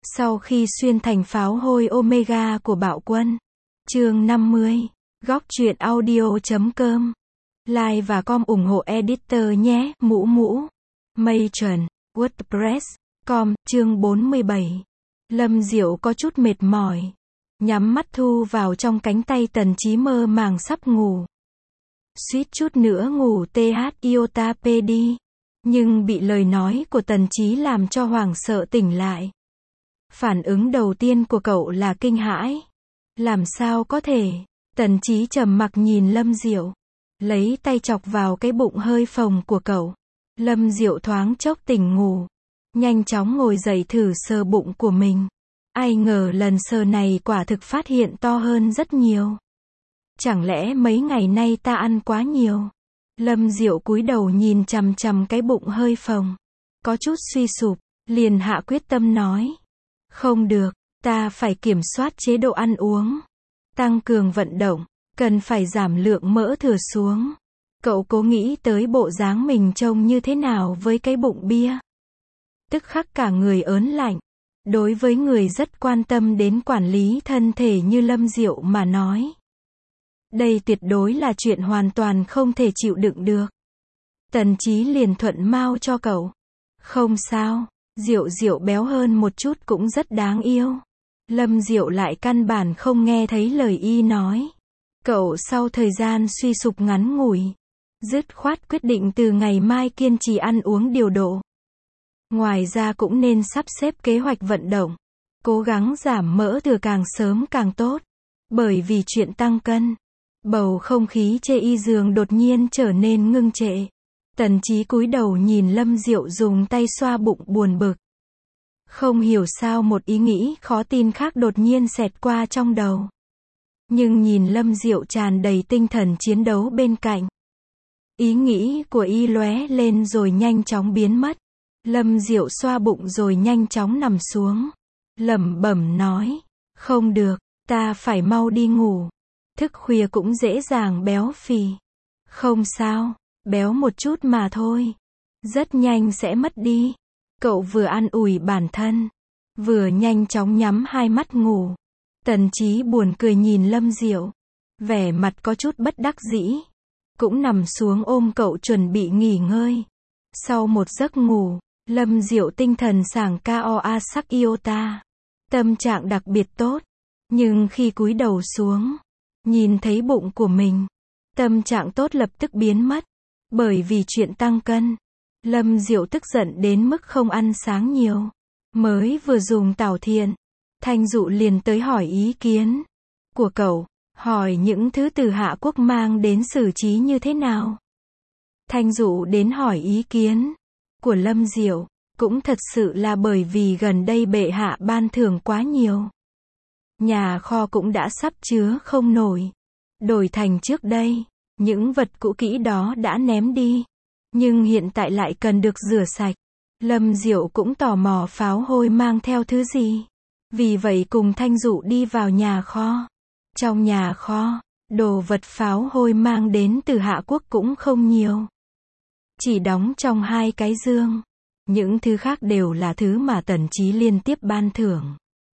Sau khi xuyên thành pháo hôi Omega của Bạo Quân. Chương 50. Góc truyện audio.com. Like và com ủng hộ editor nhé. Mũ mũ. Matron. WordPress.com. Chương 47. Lâm Diệu có chút mệt mỏi. Nhắm mắt thu vào trong cánh tay Tần Chí mơ màng sắp ngủ. Suýt chút nữa ngủ iota đi. Nhưng bị lời nói của Tần Chí làm cho hoảng sợ tỉnh lại. Phản ứng đầu tiên của cậu là kinh hãi. Làm sao có thể? Tần Chí trầm mặc nhìn Lâm Diệu. Lấy tay chọc vào cái bụng hơi phồng của cậu. Lâm Diệu thoáng chốc tỉnh ngủ. Nhanh chóng ngồi dậy thử sờ bụng của mình. Ai ngờ lần sờ này quả thực phát hiện to hơn rất nhiều. Chẳng lẽ mấy ngày nay ta ăn quá nhiều? Lâm Diệu cúi đầu nhìn chằm chằm cái bụng hơi phồng. Có chút suy sụp, liền hạ quyết tâm nói. Không được, ta phải kiểm soát chế độ ăn uống. Tăng cường vận động, cần phải giảm lượng mỡ thừa xuống. Cậu cố nghĩ tới bộ dáng mình trông như thế nào với cái bụng bia. Tức khắc cả người ớn lạnh. Đối với người rất quan tâm đến quản lý thân thể như Lâm Diệu mà nói. Đây tuyệt đối là chuyện hoàn toàn không thể chịu đựng được. Tần Chí liền thuận mau cho cậu. Không sao, Diệu Diệu béo hơn một chút cũng rất đáng yêu. Lâm Diệu lại căn bản không nghe thấy lời y nói. Cậu sau thời gian suy sụp ngắn ngủi, dứt khoát quyết định từ ngày mai kiên trì ăn uống điều độ. Ngoài ra cũng nên sắp xếp kế hoạch vận động, cố gắng giảm mỡ thừa càng sớm càng tốt. Bởi vì chuyện tăng cân, bầu không khí chê y giường đột nhiên trở nên ngưng trệ. Tần Chí cúi đầu nhìn Lâm Diệu dùng tay xoa bụng buồn bực. Không hiểu sao một ý nghĩ khó tin khác đột nhiên xẹt qua trong đầu. Nhưng nhìn Lâm Diệu tràn đầy tinh thần chiến đấu bên cạnh. Ý nghĩ của y lóe lên rồi nhanh chóng biến mất. Lâm Diệu xoa bụng rồi nhanh chóng nằm xuống. Lẩm bẩm nói. Không được, ta phải mau đi ngủ. Thức khuya cũng dễ dàng béo phì. Không sao, béo một chút mà thôi. Rất nhanh sẽ mất đi. Cậu vừa an ủi bản thân, vừa nhanh chóng nhắm hai mắt ngủ. Tần Chí buồn cười nhìn Lâm Diệu, vẻ mặt có chút bất đắc dĩ. Cũng nằm xuống ôm cậu chuẩn bị nghỉ ngơi. Sau một giấc ngủ, Lâm Diệu tinh thần sảng KOA sắc iota. Tâm trạng đặc biệt tốt. Nhưng khi cúi đầu xuống, nhìn thấy bụng của mình, tâm trạng tốt lập tức biến mất. Bởi vì chuyện tăng cân, Lâm Diệu tức giận đến mức không ăn sáng nhiều. Mới vừa dùng tảo thiện, Thanh Dụ liền tới hỏi ý kiến của cậu, hỏi những thứ từ Hạ Quốc mang đến xử trí như thế nào. Thanh Dụ đến hỏi ý kiến của Lâm Diệu, cũng thật sự là bởi vì gần đây bệ hạ ban thưởng quá nhiều. Nhà kho cũng đã sắp chứa không nổi. Đổi thành trước đây, những vật cũ kỹ đó đã ném đi. Nhưng hiện tại lại cần được rửa sạch. Lâm Diệu cũng tò mò pháo hôi mang theo thứ gì. Vì vậy cùng Thanh Dụ đi vào nhà kho. Trong nhà kho, đồ vật pháo hôi mang đến từ Hạ Quốc cũng không nhiều. Chỉ đóng trong 2 cái dương. Những thứ khác đều là thứ mà Tần Chí liên tiếp ban thưởng.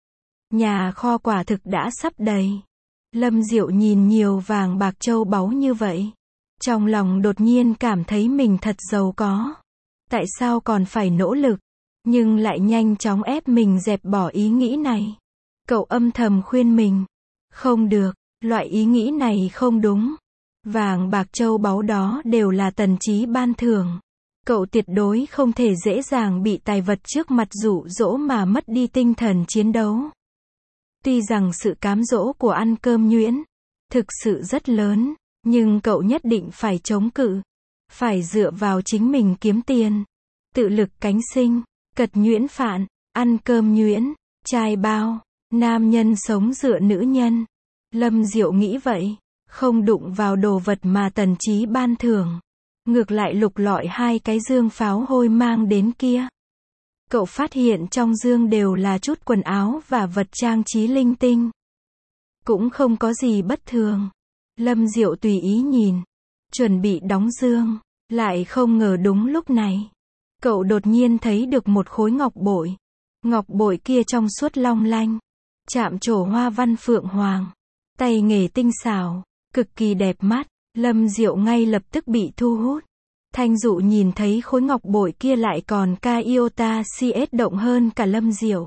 Nhà kho quả thực đã sắp đầy. Lâm Diệu nhìn nhiều vàng bạc châu báu như vậy. Trong lòng đột nhiên cảm thấy mình thật giàu có. Tại sao còn phải nỗ lực? Nhưng lại nhanh chóng ép mình dẹp bỏ ý nghĩ này. Cậu âm thầm khuyên mình. Không được, loại ý nghĩ này không đúng. Vàng bạc châu báu đó đều là Tần Chí ban thưởng. Cậu tuyệt đối không thể dễ dàng bị tài vật trước mặt dụ dỗ mà mất đi tinh thần chiến đấu. Tuy rằng sự cám dỗ của ăn cơm nhuyễn thực sự rất lớn, nhưng cậu nhất định phải chống cự. Phải dựa vào chính mình kiếm tiền. Tự lực cánh sinh, cật nhuyễn phạn, ăn cơm nhuyễn, trai bao, nam nhân sống dựa nữ nhân. Lâm Diệu nghĩ vậy, không đụng vào đồ vật mà Tần Chí ban thưởng. Ngược lại lục lọi 2 cái dương pháo hôi mang đến kia. Cậu phát hiện trong dương đều là chút quần áo và vật trang trí linh tinh. Cũng không có gì bất thường. Lâm Diệu tùy ý nhìn, chuẩn bị đóng dương, lại không ngờ đúng lúc này. Cậu đột nhiên thấy được một khối ngọc bội. Ngọc bội kia trong suốt long lanh, chạm trổ hoa văn phượng hoàng, tay nghề tinh xảo, cực kỳ đẹp mắt. Lâm Diệu ngay lập tức bị thu hút. Thanh Dụ nhìn thấy khối ngọc bội kia lại còn ca iota CS động hơn cả Lâm Diệu.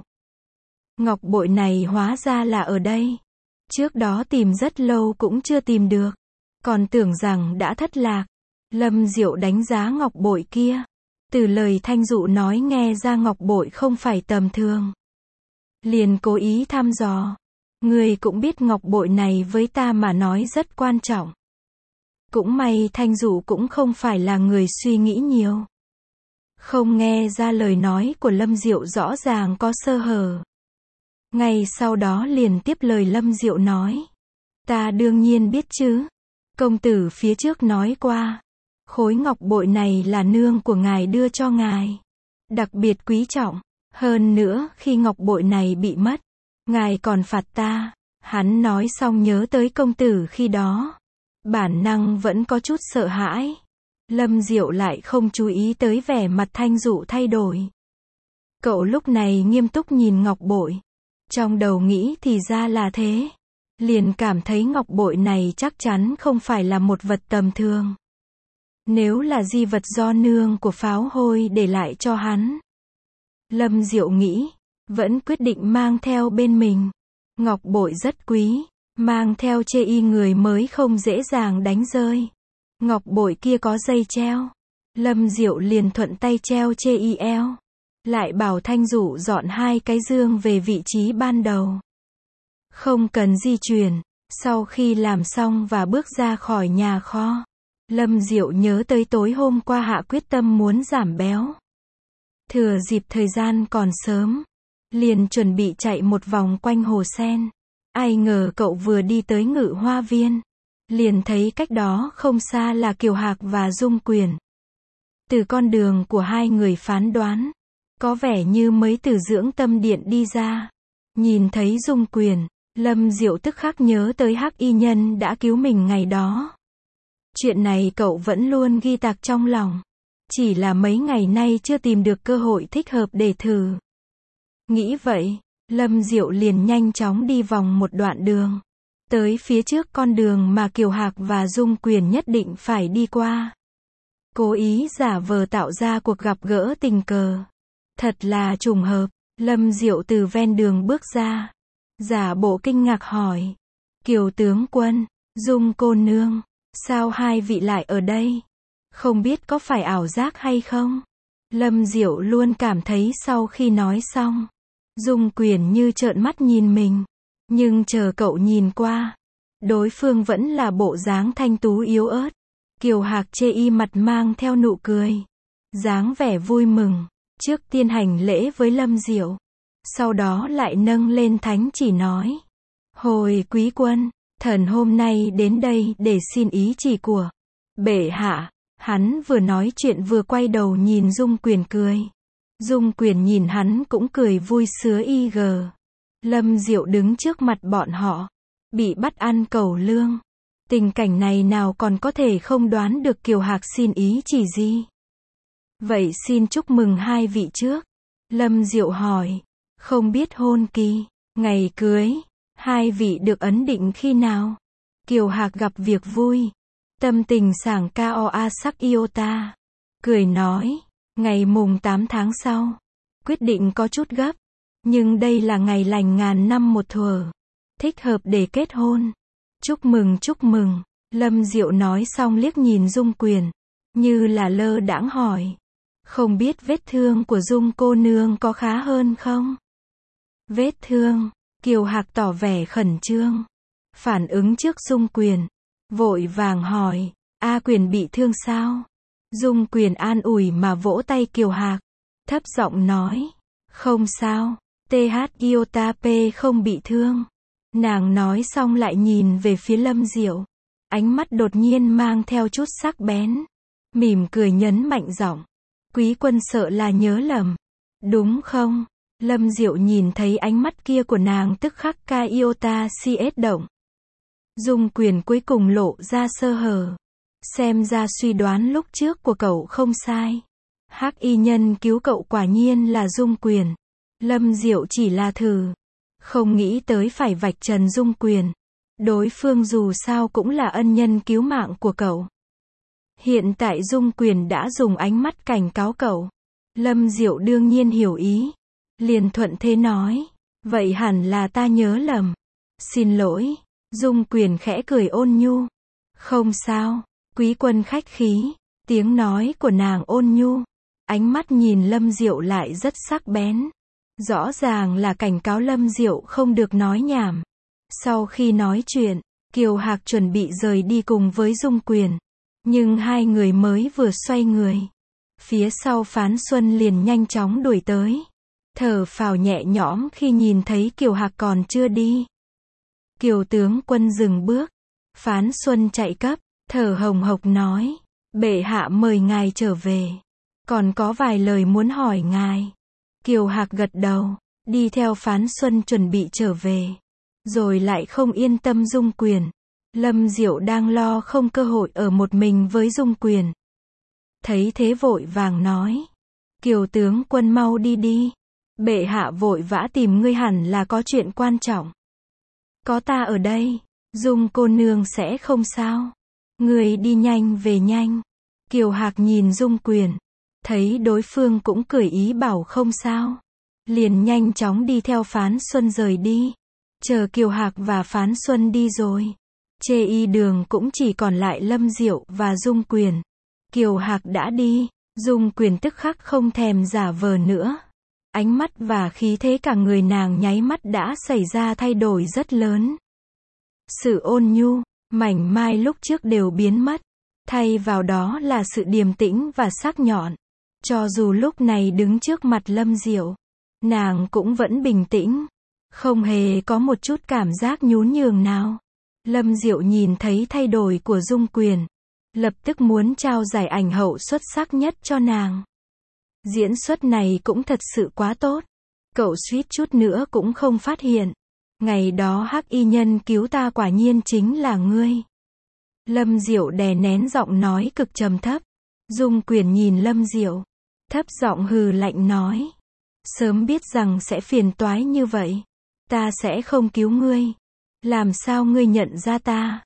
Ngọc bội này hóa ra là ở đây. Trước đó tìm rất lâu cũng chưa tìm được. Còn tưởng rằng đã thất lạc. Lâm Diệu đánh giá ngọc bội kia. Từ lời Thanh Dụ nói nghe ra ngọc bội không phải tầm thường. Liền cố ý thăm dò. Người cũng biết ngọc bội này với ta mà nói rất quan trọng. Cũng may Thanh Dụ cũng không phải là người suy nghĩ nhiều. Không nghe ra lời nói của Lâm Diệu rõ ràng có sơ hở. Ngay sau đó liền tiếp lời Lâm Diệu nói. Ta đương nhiên biết chứ. Công tử phía trước nói qua. Khối ngọc bội này là nương của ngài đưa cho ngài. Đặc biệt quý trọng. Hơn nữa khi ngọc bội này bị mất, ngài còn phạt ta. Hắn nói xong nhớ tới công tử khi đó. Bản năng vẫn có chút sợ hãi. Lâm Diệu lại không chú ý tới vẻ mặt Thanh Dụ thay đổi. Cậu lúc này nghiêm túc nhìn ngọc bội. Trong đầu nghĩ thì ra là thế. Liền cảm thấy ngọc bội này chắc chắn không phải là một vật tầm thường. Nếu là di vật do nương của Pháo Hôi để lại cho hắn. Lâm Diệu nghĩ, vẫn quyết định mang theo bên mình. Ngọc bội rất quý. Mang theo chê y người mới không dễ dàng đánh rơi. Ngọc bội kia có dây treo. Lâm Diệu liền thuận tay treo chê y eo. Lại bảo Thanh Dụ dọn 2 cái dương về vị trí ban đầu. Không cần di chuyển. Sau khi làm xong và bước ra khỏi nhà kho, Lâm Diệu nhớ tới tối hôm qua hạ quyết tâm muốn giảm béo. Thừa dịp thời gian còn sớm, liền chuẩn bị chạy một vòng quanh hồ sen. Ai ngờ cậu vừa đi tới Ngự Hoa Viên, liền thấy cách đó không xa là Kiều Hạc và Dung Quyền. Từ con đường của hai người phán đoán, có vẻ như mới từ dưỡng tâm điện đi ra. Nhìn thấy Dung Quyền, Lâm Diệu tức khắc nhớ tới Hắc Y Nhân đã cứu mình ngày đó. Chuyện này cậu vẫn luôn ghi tạc trong lòng. Chỉ là mấy ngày nay chưa tìm được cơ hội thích hợp để thử. Nghĩ vậy, Lâm Diệu liền nhanh chóng đi vòng một đoạn đường. Tới phía trước con đường mà Kiều Hạc và Dung Quyền nhất định phải đi qua. Cố ý giả vờ tạo ra cuộc gặp gỡ tình cờ. Thật là trùng hợp, Lâm Diệu từ ven đường bước ra. Giả bộ kinh ngạc hỏi. Kiều tướng quân, Dung cô nương, sao hai vị lại ở đây? Không biết có phải ảo giác hay không? Lâm Diệu luôn cảm thấy sau khi nói xong, Dung Quyền như trợn mắt nhìn mình. Nhưng chờ cậu nhìn qua, đối phương vẫn là bộ dáng thanh tú yếu ớt. Kiều Hạc chê y mặt mang theo nụ cười, dáng vẻ vui mừng. Trước tiên hành lễ với Lâm Diệu, sau đó lại nâng lên thánh chỉ nói. Hồi quý quân, thần hôm nay đến đây để xin ý chỉ của bệ hạ. Hắn vừa nói chuyện vừa quay đầu nhìn Dung Quyền cười. Dung Quyền nhìn hắn cũng cười vui sứa y gờ. Lâm Diệu đứng trước mặt bọn họ, bị bắt ăn cẩu lương. Tình cảnh này nào còn có thể không đoán được Kiều Hạc xin ý chỉ gì. Vậy xin chúc mừng hai vị trước. Lâm Diệu hỏi, không biết hôn kỳ, ngày cưới, hai vị được ấn định khi nào? Kiều Hạc gặp việc vui, tâm tình sảng koa sắc iota. Cười nói, ngày mùng 8 tháng sau. Quyết định có chút gấp, nhưng đây là ngày lành ngàn năm một thuở, thích hợp để kết hôn. Chúc mừng chúc mừng. Lâm Diệu nói xong liếc nhìn Dung Quyền, như là lơ đãng hỏi. Không biết vết thương của Dung cô nương có khá hơn không? Vết thương, Kiều Hạc tỏ vẻ khẩn trương. Phản ứng trước Dung Quyền, vội vàng hỏi, A Quyền bị thương sao? Dung Quyền an ủi mà vỗ tay Kiều Hạc, thấp giọng nói, không sao, TH iota P không bị thương. Nàng nói xong lại nhìn về phía Lâm Diệu, ánh mắt đột nhiên mang theo chút sắc bén, mỉm cười nhấn mạnh giọng, quý quân sợ là nhớ lầm, đúng không? Lâm Diệu nhìn thấy ánh mắt kia của nàng tức khắc ca iota CS động. Dung Quyền cuối cùng lộ ra sơ hở. Xem ra suy đoán lúc trước của cậu không sai. Hắc Y Nhân cứu cậu quả nhiên là Dung Quyền. Lâm Diệu chỉ là thử. Không nghĩ tới phải vạch trần Dung Quyền. Đối phương dù sao cũng là ân nhân cứu mạng của cậu. Hiện tại Dung Quyền đã dùng ánh mắt cảnh cáo cậu. Lâm Diệu đương nhiên hiểu ý. Liền thuận thế nói. Vậy hẳn là ta nhớ lầm. Xin lỗi. Dung Quyền khẽ cười ôn nhu. Không sao. Quý quân khách khí. Tiếng nói của nàng ôn nhu. Ánh mắt nhìn Lâm Diệu lại rất sắc bén. Rõ ràng là cảnh cáo Lâm Diệu không được nói nhảm. Sau khi nói chuyện, Kiều Hạc chuẩn bị rời đi cùng với Dung Quyền. Nhưng hai người mới vừa xoay người. Phía sau Phán Xuân liền nhanh chóng đuổi tới. Thở phào nhẹ nhõm khi nhìn thấy Kiều Hạc còn chưa đi. Kiều tướng quân dừng bước. Phán Xuân chạy cấp, thở hồng hộc nói. Bệ hạ mời ngài trở về. Còn có vài lời muốn hỏi ngài. Kiều Hạc gật đầu, đi theo Phán Xuân chuẩn bị trở về. Rồi lại không yên tâm Dung Quyền. Lâm Diệu đang lo không cơ hội ở một mình với Dung Quyền. Thấy thế vội vàng nói. Kiều tướng quân mau đi đi. Bệ hạ vội vã tìm ngươi hẳn là có chuyện quan trọng. Có ta ở đây, Dung cô nương sẽ không sao. Ngươi đi nhanh về nhanh. Kiều Hạc nhìn Dung Quyền. Thấy đối phương cũng cười ý bảo không sao. Liền nhanh chóng đi theo Phán Xuân rời đi. Chờ Kiều Hạc và Phán Xuân đi rồi. Chê y đường cũng chỉ còn lại Lâm Diệu và Dung Quyền. Kiều Hạc đã đi. Dung Quyền tức khắc không thèm giả vờ nữa. Ánh mắt và khí thế cả người nàng nháy mắt đã xảy ra thay đổi rất lớn. Sự ôn nhu, mảnh mai lúc trước đều biến mất. Thay vào đó là sự điềm tĩnh và sắc nhọn. Cho dù lúc này đứng trước mặt Lâm Diệu, nàng cũng vẫn bình tĩnh. Không hề có một chút cảm giác nhún nhường nào. Lâm Diệu nhìn thấy thay đổi của Dung Quyền. Lập tức muốn trao giải ảnh hậu xuất sắc nhất cho nàng. Diễn xuất này cũng thật sự quá tốt. Cậu suýt chút nữa cũng không phát hiện. Ngày đó hắc y nhân cứu ta quả nhiên chính là ngươi. Lâm Diệu đè nén giọng nói cực trầm thấp. Dung Quyền nhìn Lâm Diệu. Thấp giọng hừ lạnh nói. Sớm biết rằng sẽ phiền toái như vậy. Ta sẽ không cứu ngươi. Làm sao ngươi nhận ra ta?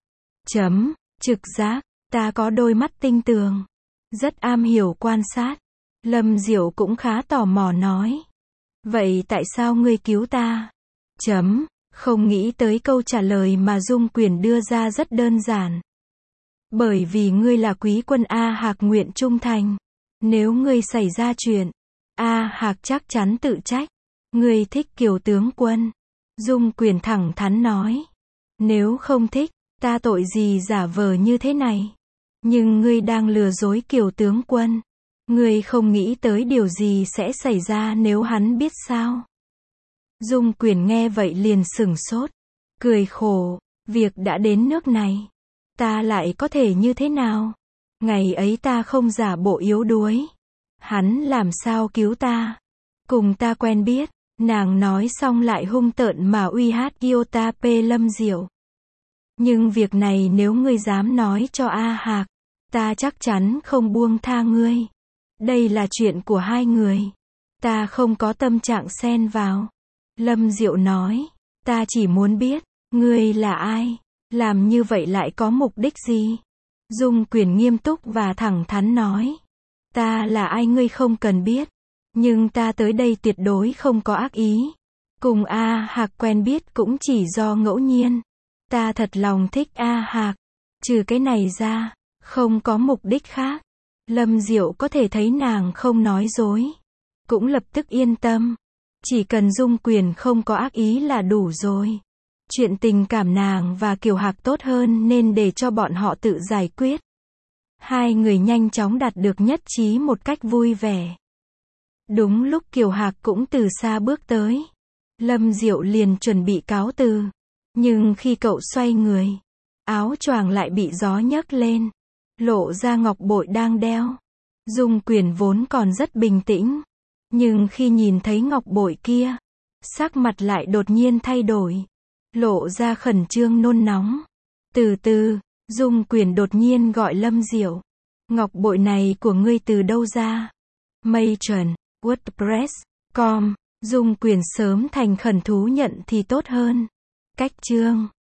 Trực giác. Ta có đôi mắt tinh tường. Rất am hiểu quan sát. Lâm Diệu cũng khá tò mò nói. Vậy tại sao ngươi cứu ta? Không nghĩ tới câu trả lời mà Dung Quyền đưa ra rất đơn giản. Bởi vì ngươi là quý quân A Hạc nguyện trung thành. Nếu ngươi xảy ra chuyện, A Hạc chắc chắn tự trách. Ngươi thích Kiều tướng quân. Dung Quyền thẳng thắn nói. Nếu không thích, ta tội gì giả vờ như thế này. Nhưng ngươi đang lừa dối Kiều tướng quân. Ngươi không nghĩ tới điều gì sẽ xảy ra nếu hắn biết sao? Dung Quyền nghe vậy liền sửng sốt. Cười khổ. Việc đã đến nước này. Ta lại có thể như thế nào? Ngày ấy ta không giả bộ yếu đuối. Hắn làm sao cứu ta? Cùng ta quen biết. Nàng nói xong lại hung tợn mà uy hát Iota P Lâm Diệu. Nhưng việc này nếu ngươi dám nói cho A Hạc, ta chắc chắn không buông tha ngươi. Đây là chuyện của hai người. Ta không có tâm trạng xen vào. Lâm Diệu nói. Ta chỉ muốn biết, ngươi là ai? Làm như vậy lại có mục đích gì? Dung Quyền nghiêm túc và thẳng thắn nói. Ta là ai ngươi không cần biết. Nhưng ta tới đây tuyệt đối không có ác ý. Cùng A Hạc quen biết cũng chỉ do ngẫu nhiên. Ta thật lòng thích A Hạc. Trừ cái này ra, không có mục đích khác. Lâm Diệu có thể thấy nàng không nói dối. Cũng lập tức yên tâm. Chỉ cần Dung Quyền không có ác ý là đủ rồi. Chuyện tình cảm nàng và Kiều Hạc tốt hơn nên để cho bọn họ tự giải quyết. Hai người nhanh chóng đạt được nhất trí một cách vui vẻ. Đúng lúc Kiều Hạc cũng từ xa bước tới. Lâm Diệu liền chuẩn bị cáo từ. Nhưng khi cậu xoay người, áo choàng lại bị gió nhấc lên. Lộ ra ngọc bội đang đeo. Dung Quyền vốn còn rất bình tĩnh. Nhưng khi nhìn thấy ngọc bội kia, sắc mặt lại đột nhiên thay đổi. Lộ ra khẩn trương nôn nóng. Từ từ, Dung Quyền đột nhiên gọi Lâm Diệu. Ngọc bội này của ngươi từ đâu ra? Matron, WordPress.com. Dung Quyền sớm thành khẩn thú nhận thì tốt hơn. Cách chương